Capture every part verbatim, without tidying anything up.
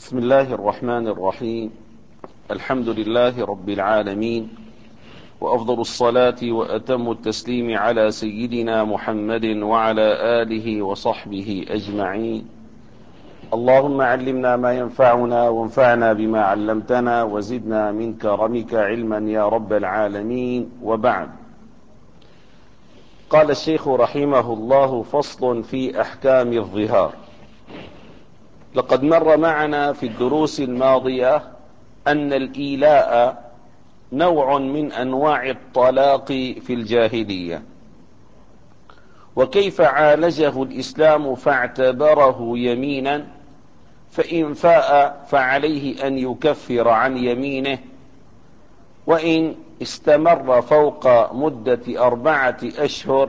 بسم الله الرحمن الرحيم. الحمد لله رب العالمين، وأفضل الصلاة وأتم التسليم على سيدنا محمد وعلى آله وصحبه أجمعين. اللهم علمنا ما ينفعنا وانفعنا بما علمتنا وزدنا من كرمك علما يا رب العالمين. وبعد، قال الشيخ رحمه الله: فصل في أحكام الظهار. لقد مر معنا في الدروس الماضية أن الإيلاء نوع من أنواع الطلاق في الجاهلية، وكيف عالجه الإسلام فاعتبره يمينا، فإن فاء فعليه أن يكفر عن يمينه، وإن استمر فوق مدة أربعة أشهر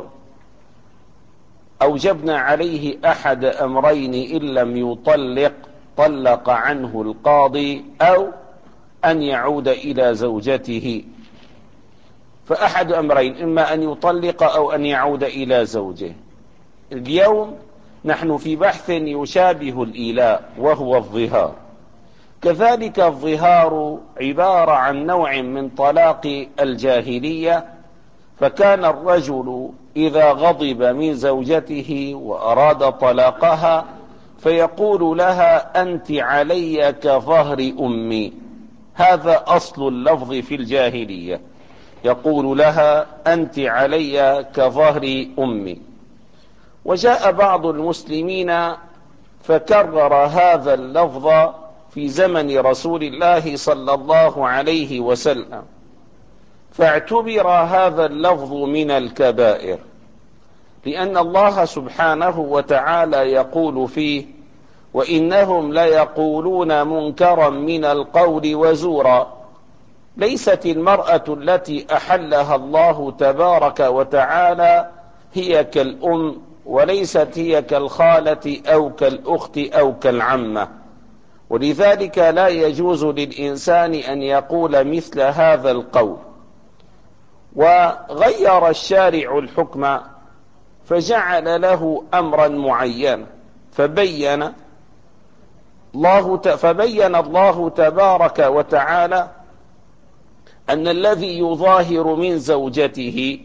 أوجبنا عليه أحد أمرين: إن لم يطلق طلق عنه القاضي، أو أن يعود إلى زوجته. فأحد أمرين: إما أن يطلق أو أن يعود إلى زوجه. اليوم نحن في بحث يشابه الإيلاء، وهو الظهار. كذلك الظهار عبارة عن نوع من طلاق الجاهلية، فكان الرجل إذا غضب من زوجته وأراد طلاقها فيقول لها: أنت علي كظهر أمي. هذا أصل اللفظ في الجاهلية، يقول لها: أنت علي كظهر أمي. وجاء بعض المسلمين فكرر هذا اللفظ في زمن رسول الله صلى الله عليه وسلم، فاعتبر هذا اللفظ من الكبائر، لأن الله سبحانه وتعالى يقول فيه: وإنهم ليقولون منكرا من القول وزورا. ليست المرأة التي أحلها الله تبارك وتعالى هي كالأم، وليست هي كالخالة أو كالأخت أو كالعمة، ولذلك لا يجوز للإنسان أن يقول مثل هذا القول. وغير الشارع الحكم فجعل له أمرا معينا، فبين الله فبين الله تبارك وتعالى أن الذي يظاهر من زوجته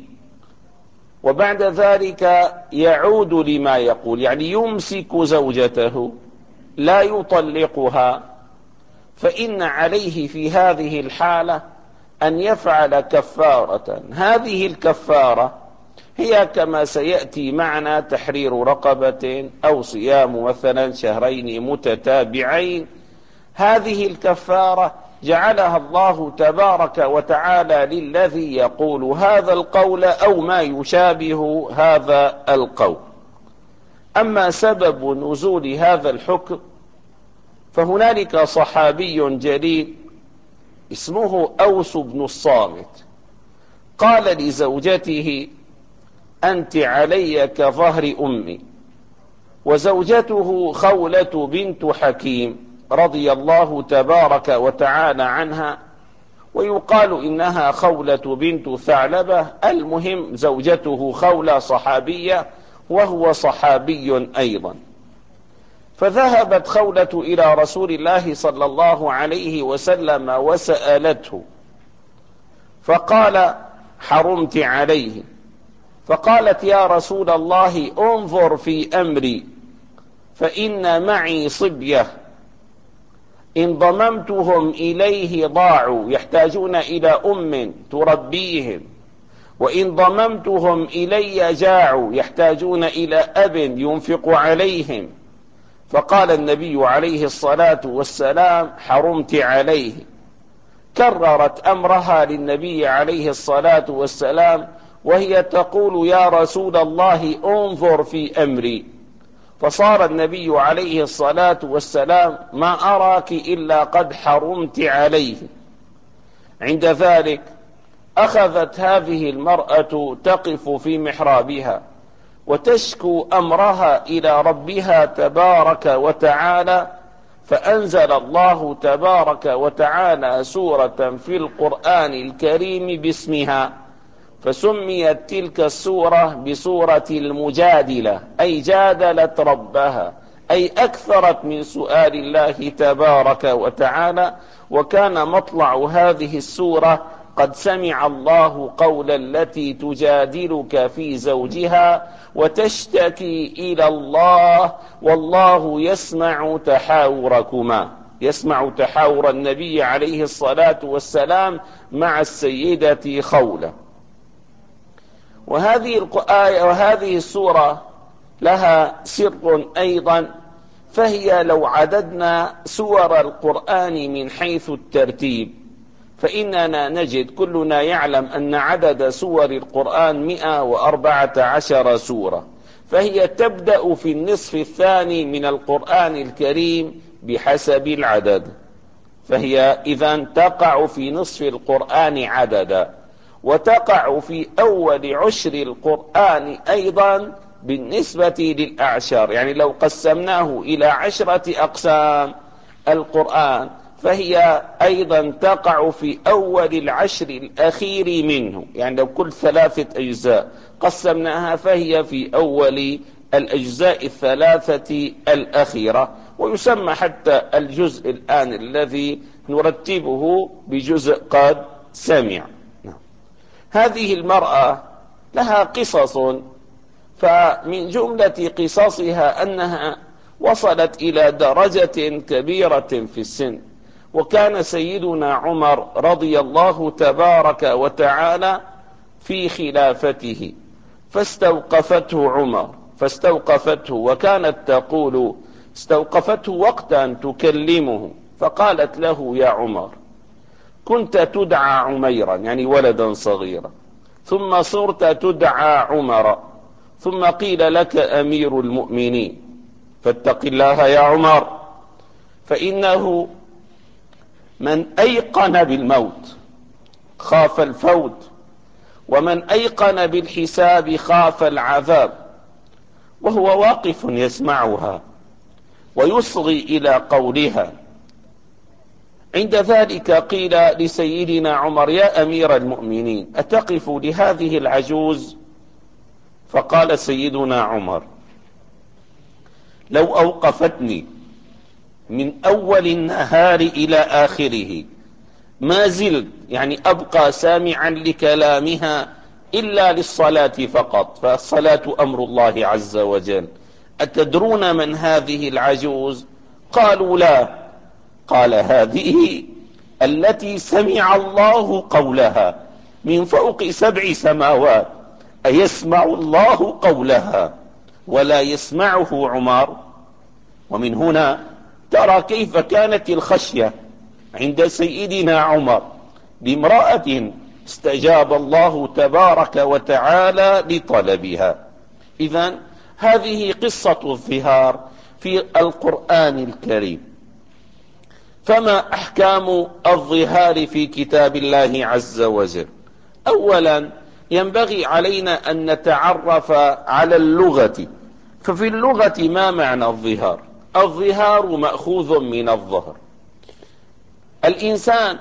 وبعد ذلك يعود لما يقول، يعني يمسك زوجته لا يطلقها، فإن عليه في هذه الحالة أن يفعل كفارة. هذه الكفارة هي كما سيأتي معنا تحرير رقبة أو صيام مثلا شهرين متتابعين. هذه الكفارة جعلها الله تبارك وتعالى للذي يقول هذا القول أو ما يشابه هذا القول. أما سبب نزول هذا الحكم فهنالك صحابي جليل اسمه أوس بن الصامت، قال لزوجته: أنت علي كظهر أمي. وزوجته خولة بنت حكيم رضي الله تبارك وتعالى عنها، ويقال إنها خولة بنت ثعلبة. المهم زوجته خولة صحابية وهو صحابي أيضا. فذهبت خولة إلى رسول الله صلى الله عليه وسلم وسألته، فقال: حرمت عليه. فقالت: يا رسول الله، انظر في أمري، فإن معي صبية إن ضممتهم إليه ضاعوا، يحتاجون إلى أم تربيهم، وإن ضممتهم إلي جاعوا، يحتاجون إلى أب ينفق عليهم. فقال النبي عليه الصلاة والسلام: حرمت عليه. كررت أمرها للنبي عليه الصلاة والسلام وهي تقول: يا رسول الله، انظر في أمري. فصار النبي عليه الصلاة والسلام: ما أراك إلا قد حرمت عليه. عند ذلك أخذت هذه المرأة تقف في محرابها وتشكو أمرها إلى ربها تبارك وتعالى، فأنزل الله تبارك وتعالى سورة في القرآن الكريم باسمها، فسميت تلك السورة بسورة المجادلة، أي جادلت ربها، أي أكثرت من سؤال الله تبارك وتعالى. وكان مطلع هذه السورة: قد سمع الله قول التي تجادلك في زوجها وتشتكي إلى الله والله يسمع تحاوركما. يسمع تحاور النبي عليه الصلاة والسلام مع السيدة خولة. وهذه الآية وهذه السورة لها سر أيضا، فهي لو عددنا سور القرآن من حيث الترتيب فإننا نجد، كلنا يعلم أن عدد سور القرآن مئة وأربعة عشر سورة، فهي تبدأ في النصف الثاني من القرآن الكريم بحسب العدد، فهي إذن تقع في نصف القرآن عددا، وتقع في أول عشر القرآن أيضا بالنسبة للأعشار. يعني لو قسمناه إلى عشرة أقسام القرآن فهي أيضا تقع في أول العشر الأخير منه. يعني لو كل ثلاثة أجزاء قسمناها فهي في أول الأجزاء الثلاثة الأخيرة. ويسمى حتى الجزء الآن الذي نرتبه بجزء قد سمع. هذه المرأة لها قصص، فمن جملة قصصها أنها وصلت إلى درجة كبيرة في السن، وكان سيدنا عمر رضي الله تبارك وتعالى في خلافته، فاستوقفته عمر فاستوقفته وكانت تقول استوقفته وقتا تكلمه، فقالت له: يا عمر، كنت تدعى عميرا يعني ولدا صغيرا، ثم صرت تدعى عمر، ثم قيل لك أمير المؤمنين، فاتق الله يا عمر، فإنه من أيقن بالموت خاف الفوت، ومن أيقن بالحساب خاف العذاب. وهو واقف يسمعها ويصغي إلى قولها. عند ذلك قيل لسيدنا عمر: يا أمير المؤمنين، أتقف لهذه العجوز؟ فقال سيدنا عمر: لو أوقفتني من أول النهار إلى آخره ما زلت يعني أبقى سامعا لكلامها إلا للصلاة فقط، فالصلاة أمر الله عز وجل. أتدرون من هذه العجوز؟ قالوا: لا. قال: هذه التي سمع الله قولها من فوق سبع سماوات، أيسمع الله قولها ولا يسمعه عمر؟ ومن هنا ترى كيف كانت الخشية عند سيدنا عمر بامرأة استجاب الله تبارك وتعالى لطلبها. إذن هذه قصة الظهار في القرآن الكريم. فما أحكام الظهار في كتاب الله عز وجل؟ أولا ينبغي علينا أن نتعرف على اللغة. ففي اللغة ما معنى الظهار؟ الظهار مأخوذ من الظهر. الإنسان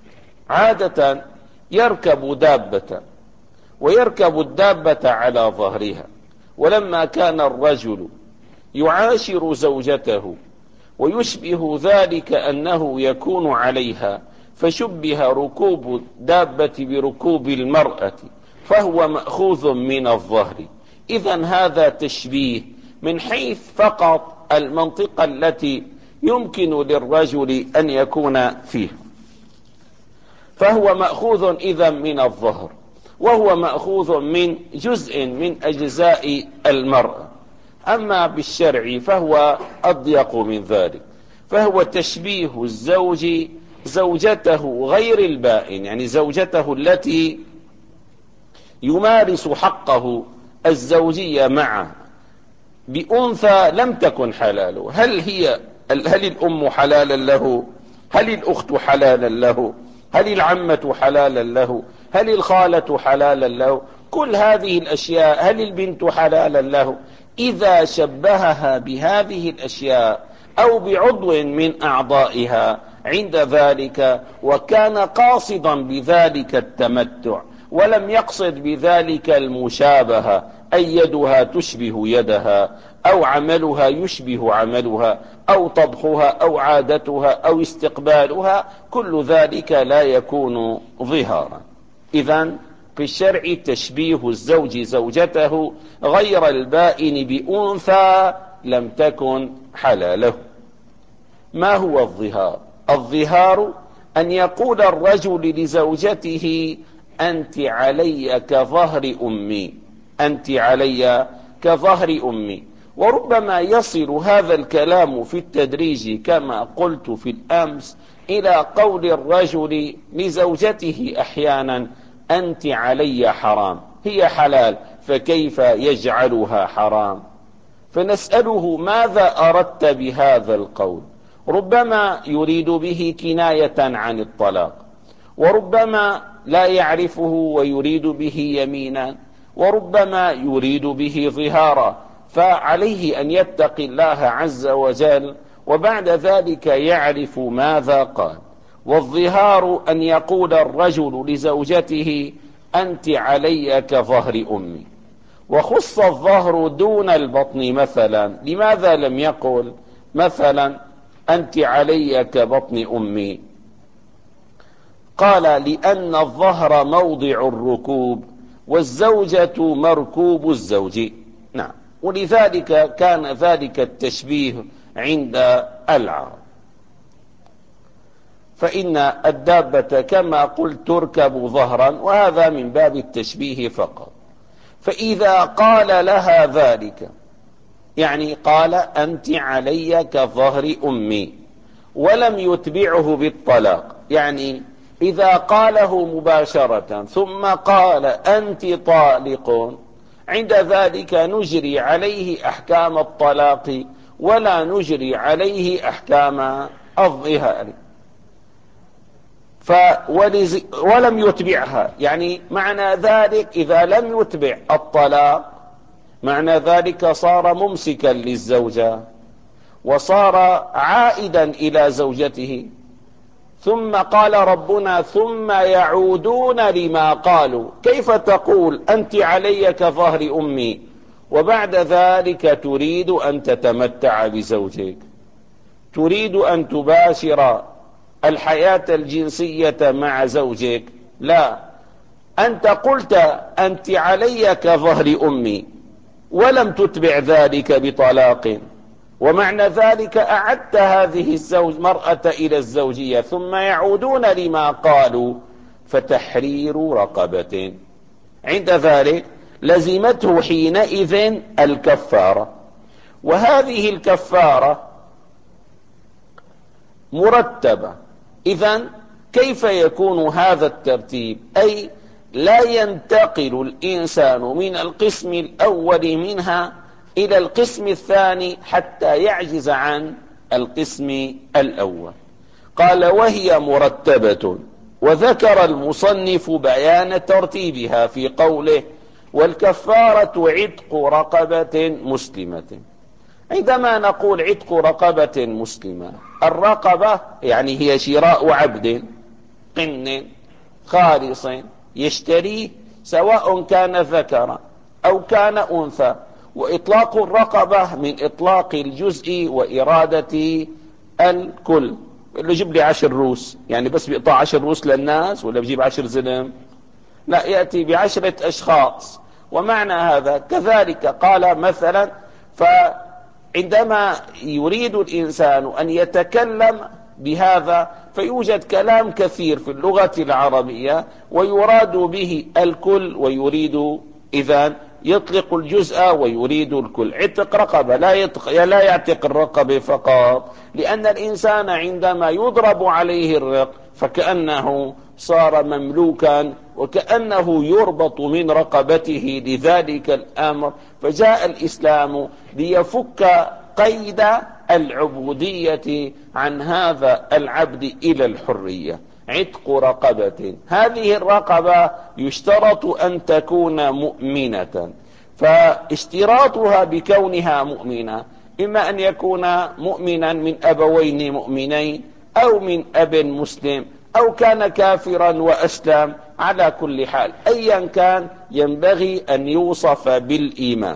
عادة يركب دابة ويركب الدابة على ظهرها، ولما كان الرجل يعاشر زوجته ويشبه ذلك أنه يكون عليها، فشبه ركوب الدابة بركوب المرأة، فهو مأخوذ من الظهر. إذن هذا تشبيه من حيث فقط المنطقة التي يمكن للرجل أن يكون فيها، فهو مأخوذ إذن من الظهر، وهو مأخوذ من جزء من أجزاء المرأة. أما بالشرع فهو أضيق من ذلك، فهو تشبيه الزوج زوجته غير البائن، يعني زوجته التي يمارس حقه الزوجية معه بأنثى لم تكن حلاله. هل هي هل الأم حلالا له؟ هل الأخت حلالا له؟ هل العمة حلالا له؟ هل الخالة حلالا له؟ كل هذه الأشياء. هل البنت حلالا له؟ إذا شبهها بهذه الأشياء أو بعضو من أعضائها عند ذلك، وكان قاصدا بذلك التمتع ولم يقصد بذلك المشابهة، أي يدها تشبه يدها أو عملها يشبه عملها أو طبخها أو عادتها أو استقبالها، كل ذلك لا يكون ظهارا. إذن في الشرع تشبيه الزوج زوجته غير البائن بأنثى لم تكن حلاله. ما هو الظهار؟ الظهار أن يقول الرجل لزوجته: أنت علي كظهر أمي، أنت علي كظهر أمي. وربما يصل هذا الكلام في التدريج كما قلت في الأمس إلى قول الرجل لزوجته أحيانا: أنت علي حرام، هي حلال فكيف يجعلها حرام؟ فنسأله: ماذا أردت بهذا القول؟ ربما يريد به كناية عن الطلاق، وربما لا يعرفه ويريد به يمينا، وربما يريد به ظهارا. فعليه أن يتقي الله عز وجل وبعد ذلك يعرف ماذا قال. والظهار أن يقول الرجل لزوجته: أنت علي كظهر أمي. وخص الظهر دون البطن مثلا، لماذا لم يقل مثلا أنت علي كبطن أمي؟ قال: لأن الظهر موضع الركوب والزوجة مركوب الزوج. نعم، ولذلك كان ذلك التشبيه عند العرب. فإن الدابة كما قلت تركب ظهرا، وهذا من باب التشبيه فقط. فإذا قال لها ذلك، يعني قال: أنت علي كظهر أمي، ولم يتبعه بالطلاق، يعني إذا قاله مباشرة ثم قال: أنت طالق، عند ذلك نجري عليه أحكام الطلاق ولا نجري عليه أحكام الظهار. ولم يتبعها، يعني معنى ذلك إذا لم يتبع الطلاق معنى ذلك صار ممسكا للزوجة وصار عائدا إلى زوجته. ثم قال ربنا: ثم يعودون لما قالوا. كيف تقول أنت علي كظهر أمي وبعد ذلك تريد أن تتمتع بزوجك، تريد أن تباشر الحياة الجنسية مع زوجك؟ لا، أنت قلت أنت علي كظهر أمي ولم تتبع ذلك بطلاق، ومعنى ذلك أعدت هذه الزوج مرأة إلى الزوجية. ثم يعودون لما قالوا، فتحرير رقبة. عند ذلك لزمته حينئذ الكفارة، وهذه الكفارة مرتبة. إذن كيف يكون هذا الترتيب؟ أي لا ينتقل الإنسان من القسم الأول منها إلى القسم الثاني حتى يعجز عن القسم الأول. قال: وهي مرتبة. وذكر المصنف بيان ترتيبها في قوله: والكفارة عتق رقبة مسلمة. عندما نقول عتق رقبة مسلمة، الرقبة يعني هي شراء عبد قن خالص يشتريه، سواء كان ذكرا أو كان أنثى. وإطلاق الرقبة من إطلاق الجزء وإرادة الكل. اللي يجيب لي عشر روس، يعني بس بيقطع عشر روس للناس ولا بجيب عشر زلم؟ لا، يأتي بعشرة أشخاص. ومعنى هذا كذلك قال مثلا، فعندما يريد الإنسان أن يتكلم بهذا فيوجد كلام كثير في اللغة العربية ويراد به الكل، ويريد إذن يطلق الجزء ويريد الكل. عتق رقبة لا, يطق لا يعتق الرقبة فقط، لأن الإنسان عندما يضرب عليه الرق فكأنه صار مملوكا وكأنه يربط من رقبته لذلك الأمر. فجاء الإسلام ليفك قيد العبودية عن هذا العبد إلى الحرية. عتق رقبة، هذه الرقبة يشترط أن تكون مؤمنة، فاشتراطها بكونها مؤمنة إما أن يكون مؤمنا من أبوين مؤمنين أو من أب مسلم أو كان كافرا وأسلم. على كل حال أيا كان ينبغي أن يوصف بالإيمان.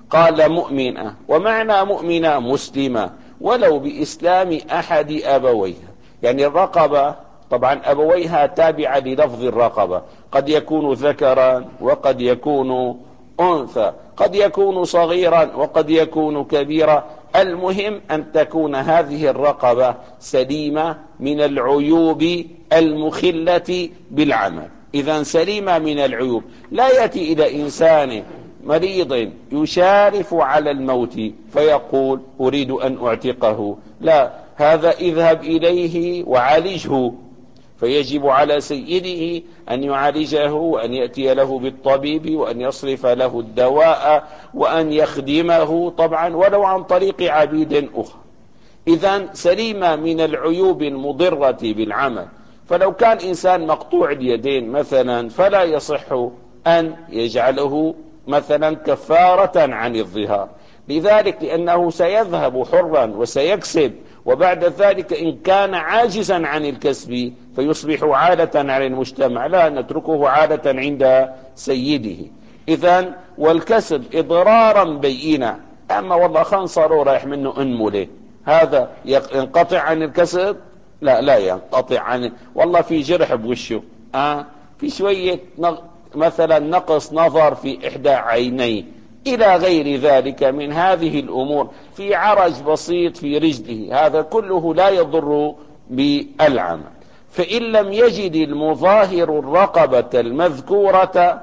قال مؤمنة، ومعنى مؤمنة مسلمة ولو بإسلام أحد أبويها. يعني الرقبة طبعا أبويها تابعة للفظ الرقبة، قد يكون ذكرا وقد يكون أنثى، قد يكون صغيرا وقد يكون كبيرا. المهم أن تكون هذه الرقبة سليمة من العيوب المخلة بالعمل. إذا سليمة من العيوب، لا يأتي إلى إنسان مريض يشارف على الموت فيقول أريد أن أعتقه، لا، هذا اذهب إليه وعالجه، فيجب على سيده أن يعالجه وأن يأتي له بالطبيب وأن يصرف له الدواء وأن يخدمه طبعا ولو عن طريق عبيد أخرى. إذن سليمة من العيوب المضرة بالعمل. فلو كان إنسان مقطوع اليدين مثلا فلا يصح أن يجعله مثلا كفارة عن الظهار، لذلك لأنه سيذهب حرا وسيكسب، وبعد ذلك إن كان عاجزا عن الكسب فيصبح عادة على المجتمع، لا نتركه عادة عند سيده. إذن والكسب إضرارا بينا، أما والله خنصر رايح منه أنمله، هذا ينقطع عن الكسب؟ لا لا ينقطع عن، والله في جرح بوشه، آه في شوية مثلا نقص نظر في إحدى عينيه إلى غير ذلك من هذه الأمور، في عرج بسيط في رجله، هذا كله لا يضر بالعمل. فإن لم يجد المظاهر الرقبة المذكورة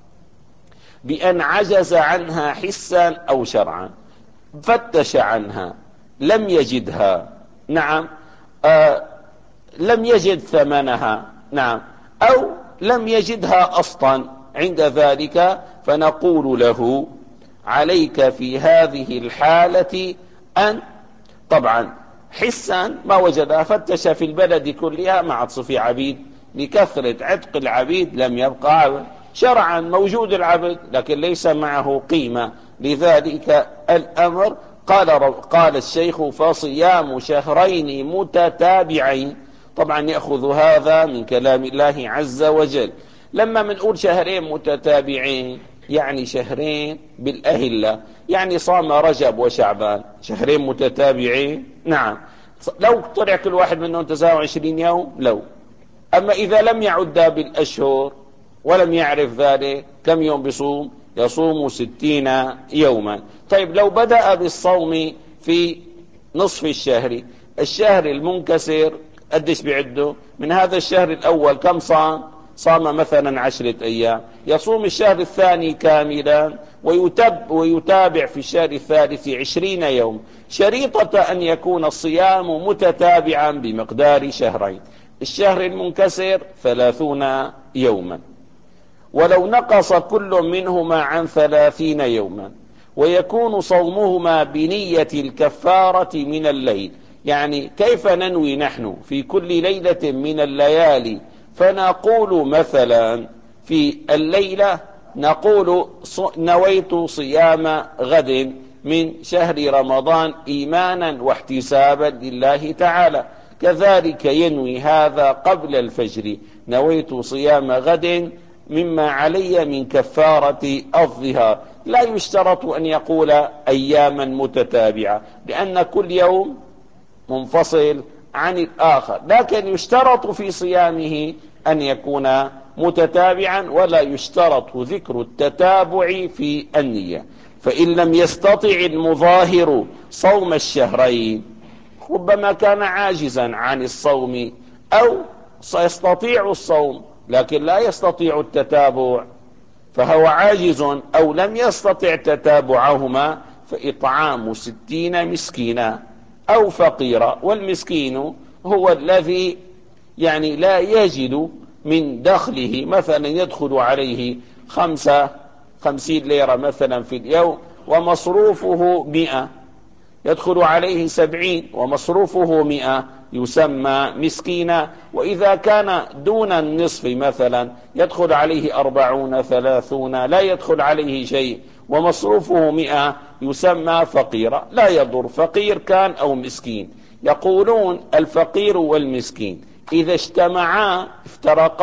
بأن عجز عنها حسا أو شرعا، فتش عنها لم يجدها، نعم، آه لم يجد ثمنها، نعم، أو لم يجدها أصلا، عند ذلك فنقول له عليك في هذه الحالة أن، طبعا حسا ما وجدها، فتش في البلد كلها ما عاد في عبيد، لكثرة عتق العبيد لم يبقى عبد، شرعا موجود العبد لكن ليس معه قيمة، لذلك الأمر قال قال الشيخ فصيام شهرين متتابعين. طبعا يأخذ هذا من كلام الله عز وجل. لما منقول شهرين متتابعين يعني شهرين بالأهلة، يعني صام رجب وشعبان، شهرين متتابعين، نعم، لو طلع كل واحد منهم تسعة وعشرين يوم لو. أما إذا لم يعد بالأشهر ولم يعرف ذلك كم يوم بصوم؟ يصوم ستين يوما. طيب لو بدأ بالصوم في نصف الشهر، الشهر المنكسر قديش بعده؟ من هذا الشهر الأول كم صام؟ صام مثلا عشرة أيام، يصوم الشهر الثاني كاملا ويتب ويتابع في الشهر الثالث عشرين يوم، شريطة أن يكون الصيام متتابعا بمقدار شهرين. الشهر المنكسر ثلاثون يوما، ولو نقص كل منهما عن ثلاثين يوما، ويكون صومهما بنية الكفارة من الليل. يعني كيف ننوي نحن في كل ليلة من الليالي؟ فنقول مثلا في الليلة نقول نويت صيام غد من شهر رمضان إيمانا واحتسابا لله تعالى، كذلك ينوي هذا قبل الفجر، نويت صيام غد مما علي من كفارة الظهار. لا يشترط أن يقول أياما متتابعة لأن كل يوم منفصل عن الآخر، لكن يشترط في صيامه أن يكون متتابعا، ولا يشترط ذكر التتابع في النية. فإن لم يستطع المظاهر صوم الشهرين، ربما كان عاجزا عن الصوم أو سيستطيع الصوم لكن لا يستطيع التتابع، فهو عاجز أو لم يستطع تتابعهما، فإطعام ستين مسكينا أو فقيرا. والمسكين هو الذي يعني لا يجد من دخله، مثلا يدخل عليه خمسة خمسين ليرة مثلا في اليوم ومصروفه مئة، يدخل عليه سبعين ومصروفه مئة، يسمى مسكينا. وإذا كان دون النصف مثلا يدخل عليه أربعون ثلاثون لا يدخل عليه شيء ومصروفه مئة، يسمى فقيرا. لا يضر فقير كان أو مسكين. يقولون الفقير والمسكين إذا اجتمعا افترقا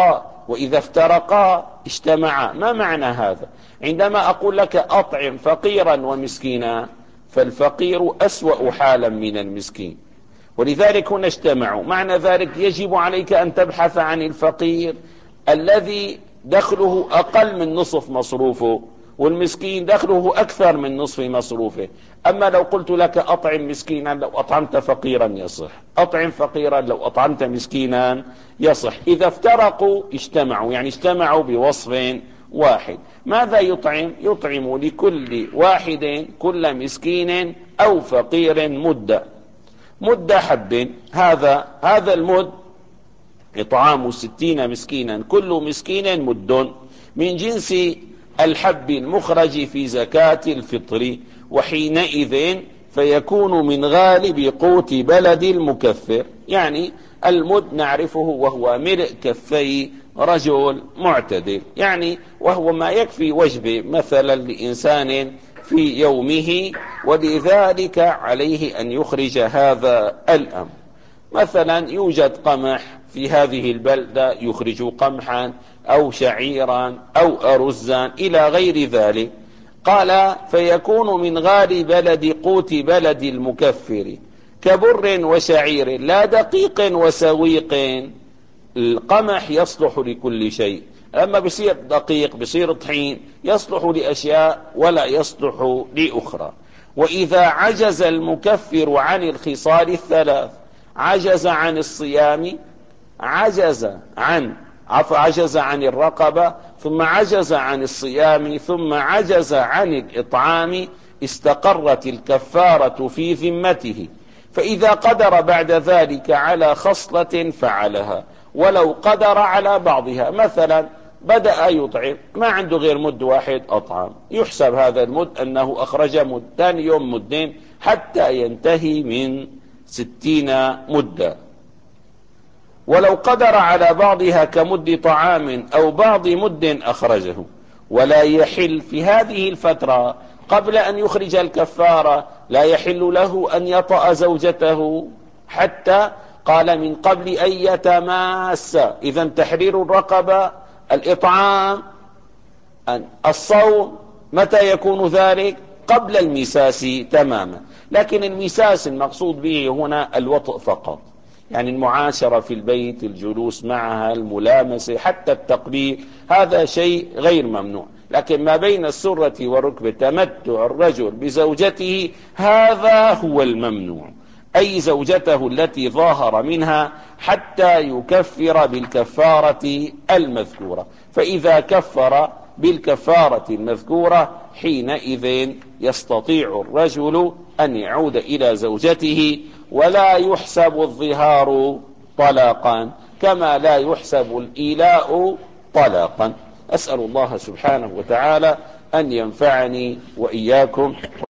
وإذا افترقا اجتمعا. ما معنى هذا؟ عندما أقول لك أطعم فقيرا ومسكينا، فالفقير أسوأ حالا من المسكين، ولذلك هنا اجتمعوا. معنى ذلك يجب عليك أن تبحث عن الفقير الذي دخله أقل من نصف مصروفه، والمسكين دخله أكثر من نصف مصروفه. أما لو قلت لك أطعم مسكينا لو أطعمت فقيرا يصح، أطعم فقيرا لو أطعمت مسكينا يصح. إذا افترقوا اجتمعوا، يعني اجتمعوا بوصف واحد. ماذا يطعم؟ يطعم لكل واحد كل مسكين أو فقير مد مد حب. هذا هذا المد إطعام ستين مسكينا، كل مسكين مد من جنس الحب المخرج في زكاة الفطر، وحينئذ فيكون من غالب قوت بلد المكفر. يعني المد نعرفه وهو ملء كفي رجل معتدل، يعني وهو ما يكفي وجبه مثلا لإنسان في يومه، ولذلك عليه أن يخرج هذا الأمر. مثلا يوجد قمح في هذه البلدة يخرج قمحا أو شعيرا أو أرزا إلى غير ذلك. قال فيكون من غالب بلد قوت بلد المكفر كبر وشعير لا دقيق وسويق. القمح يصلح لكل شيء، أما بصير دقيق بصير طحين يصلح لأشياء ولا يصلح لأخرى. وإذا عجز المكفر عن الخصال الثلاث، عجز عن الصيام، عجز عن عفوا عجز عن الرقبة، ثم عجز عن الصيام، ثم عجز عن الإطعام، استقرت الكفارة في ذمته. فإذا قدر بعد ذلك على خصلة فعلها، ولو قدر على بعضها. مثلا بدأ يطعم ما عنده غير مد واحد أطعم، يحسب هذا المد أنه أخرج مد، ثاني يوم مدين حتى ينتهي من ستين مدة. ولو قدر على بعضها كمد طعام أو بعض مد أخرجه. ولا يحل في هذه الفترة قبل أن يخرج الكفارة، لا يحل له أن يطأ زوجته حتى قال من قبل أن يتماس. إذا تحرير الرقبة، الإطعام، الصوم، متى يكون ذلك؟ قبل المساس تماما. لكن المساس المقصود به هنا الوطء فقط، يعني المعاشرة في البيت، الجلوس معها، الملامسة، حتى التقبيل، هذا شيء غير ممنوع. لكن ما بين السرة والركبة تمتع الرجل بزوجته هذا هو الممنوع، أي زوجته التي ظاهر منها حتى يكفر بالكفارة المذكورة. فإذا كفر بالكفارة المذكورة حينئذ يستطيع الرجل أن يعود إلى زوجته، ولا يحسب الظهار طلاقا كما لا يحسب الإيلاء طلاقا. أسأل الله سبحانه وتعالى أن ينفعني وإياكم.